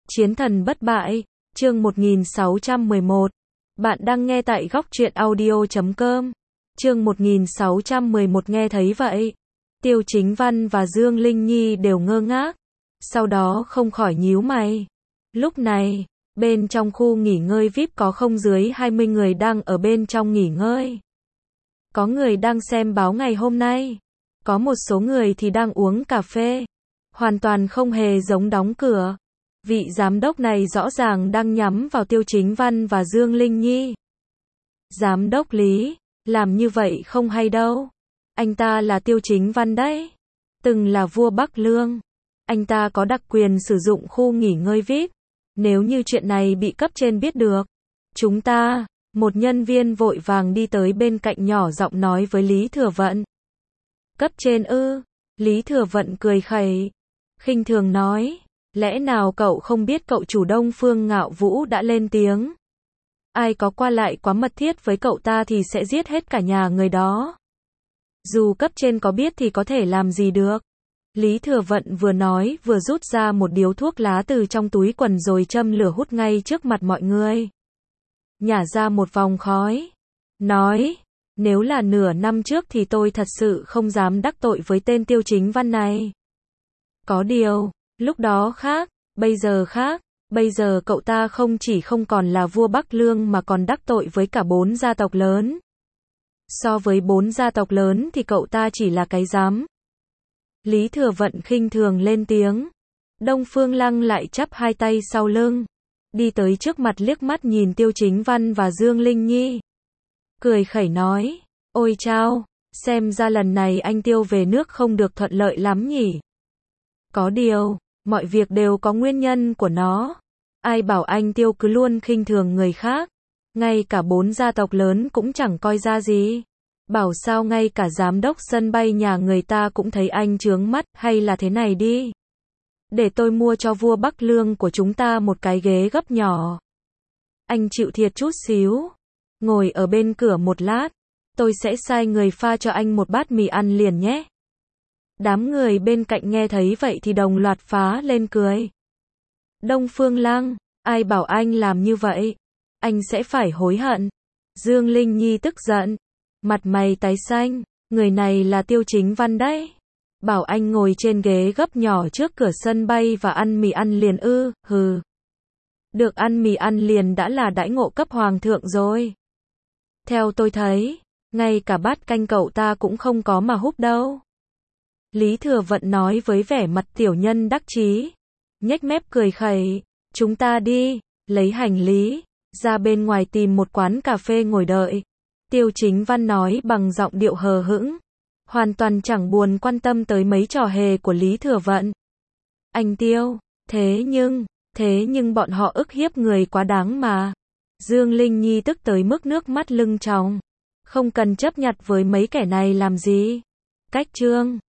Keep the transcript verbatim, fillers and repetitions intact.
Chiến thần bất bại, chương một nghìn sáu trăm mười một. Bạn đang nghe tại góc truyện audio chấm com. Chương một nghìn sáu trăm mười một nghe thấy vậy. Tiêu Chính Văn và Dương Linh Nhi đều ngơ ngác. Sau đó không khỏi nhíu mày. Lúc này, bên trong khu nghỉ ngơi vi ai pi có không dưới hai mươi người đang ở bên trong nghỉ ngơi. Có người đang xem báo ngày hôm nay. Có một số người thì đang uống cà phê. Hoàn toàn không hề giống đóng cửa. Vị giám đốc này rõ ràng đang nhắm vào Tiêu Chính Văn và Dương Linh Nhi. Giám đốc Lý, làm như vậy không hay đâu. Anh ta là Tiêu Chính Văn đấy. Từng là vua Bắc Lương. Anh ta có đặc quyền sử dụng khu nghỉ ngơi vi ai pi. Nếu như chuyện này bị cấp trên biết được. Chúng ta, một nhân viên vội vàng đi tới bên cạnh nhỏ giọng nói với Lý Thừa Vận. Cấp trên ư? Lý Thừa Vận cười khẩy. Khinh thường nói. Lẽ nào cậu không biết cậu chủ Đông Phương Ngạo Vũ đã lên tiếng? Ai có qua lại quá mật thiết với cậu ta thì sẽ giết hết cả nhà người đó. Dù cấp trên có biết thì có thể làm gì được. Lý Thừa Vận vừa nói vừa rút ra một điếu thuốc lá từ trong túi quần rồi châm lửa hút ngay trước mặt mọi người. Nhả ra một vòng khói. Nói, nếu là nửa năm trước thì tôi thật sự không dám đắc tội với tên Tiêu Chính Văn này. Có điều, lúc đó khác, bây giờ khác, bây giờ cậu ta không chỉ không còn là vua Bắc Lương mà còn đắc tội với cả bốn gia tộc lớn. So với bốn gia tộc lớn thì cậu ta chỉ là cái giám. Lý Thừa Vận khinh thường lên tiếng. Đông Phương Lăng lại chắp hai tay sau lưng. Đi tới trước mặt liếc mắt nhìn Tiêu Chính Văn và Dương Linh Nhi. Cười khẩy nói, ôi chao, xem ra lần này anh Tiêu về nước không được thuận lợi lắm nhỉ. Có điều, mọi việc đều có nguyên nhân của nó. Ai bảo anh Tiêu cứ luôn khinh thường người khác. Ngay cả bốn gia tộc lớn cũng chẳng coi ra gì. Bảo sao ngay cả giám đốc sân bay nhà người ta cũng thấy anh chướng mắt, hay là thế này đi. Để tôi mua cho vua Bắc Lương của chúng ta một cái ghế gấp nhỏ. Anh chịu thiệt chút xíu. Ngồi ở bên cửa một lát. Tôi sẽ sai người pha cho anh một bát mì ăn liền nhé. Đám người bên cạnh nghe thấy vậy thì đồng loạt phá lên cười. Đông Phương Lăng, ai bảo anh làm như vậy? Anh sẽ phải hối hận. Dương Linh Nhi tức giận. Mặt mày tái xanh, người này là Tiêu Chính Văn đấy. Bảo anh ngồi trên ghế gấp nhỏ trước cửa sân bay và ăn mì ăn liền ư, hừ. Được ăn mì ăn liền đã là đãi ngộ cấp hoàng thượng rồi. Theo tôi thấy, ngay cả bát canh cậu ta cũng không có mà húp đâu. Lý Thừa Vận nói với vẻ mặt tiểu nhân đắc chí. Nhếch mép cười khẩy, chúng ta đi, lấy hành lý, ra bên ngoài tìm một quán cà phê ngồi đợi. Tiêu Chính Văn nói bằng giọng điệu hờ hững, hoàn toàn chẳng buồn quan tâm tới mấy trò hề của Lý Thừa Vận. Anh Tiêu, thế nhưng, thế nhưng bọn họ ức hiếp người quá đáng mà. Dương Linh Nhi tức tới mức nước mắt lưng tròng. Không cần chấp nhặt với mấy kẻ này làm gì. Cách chương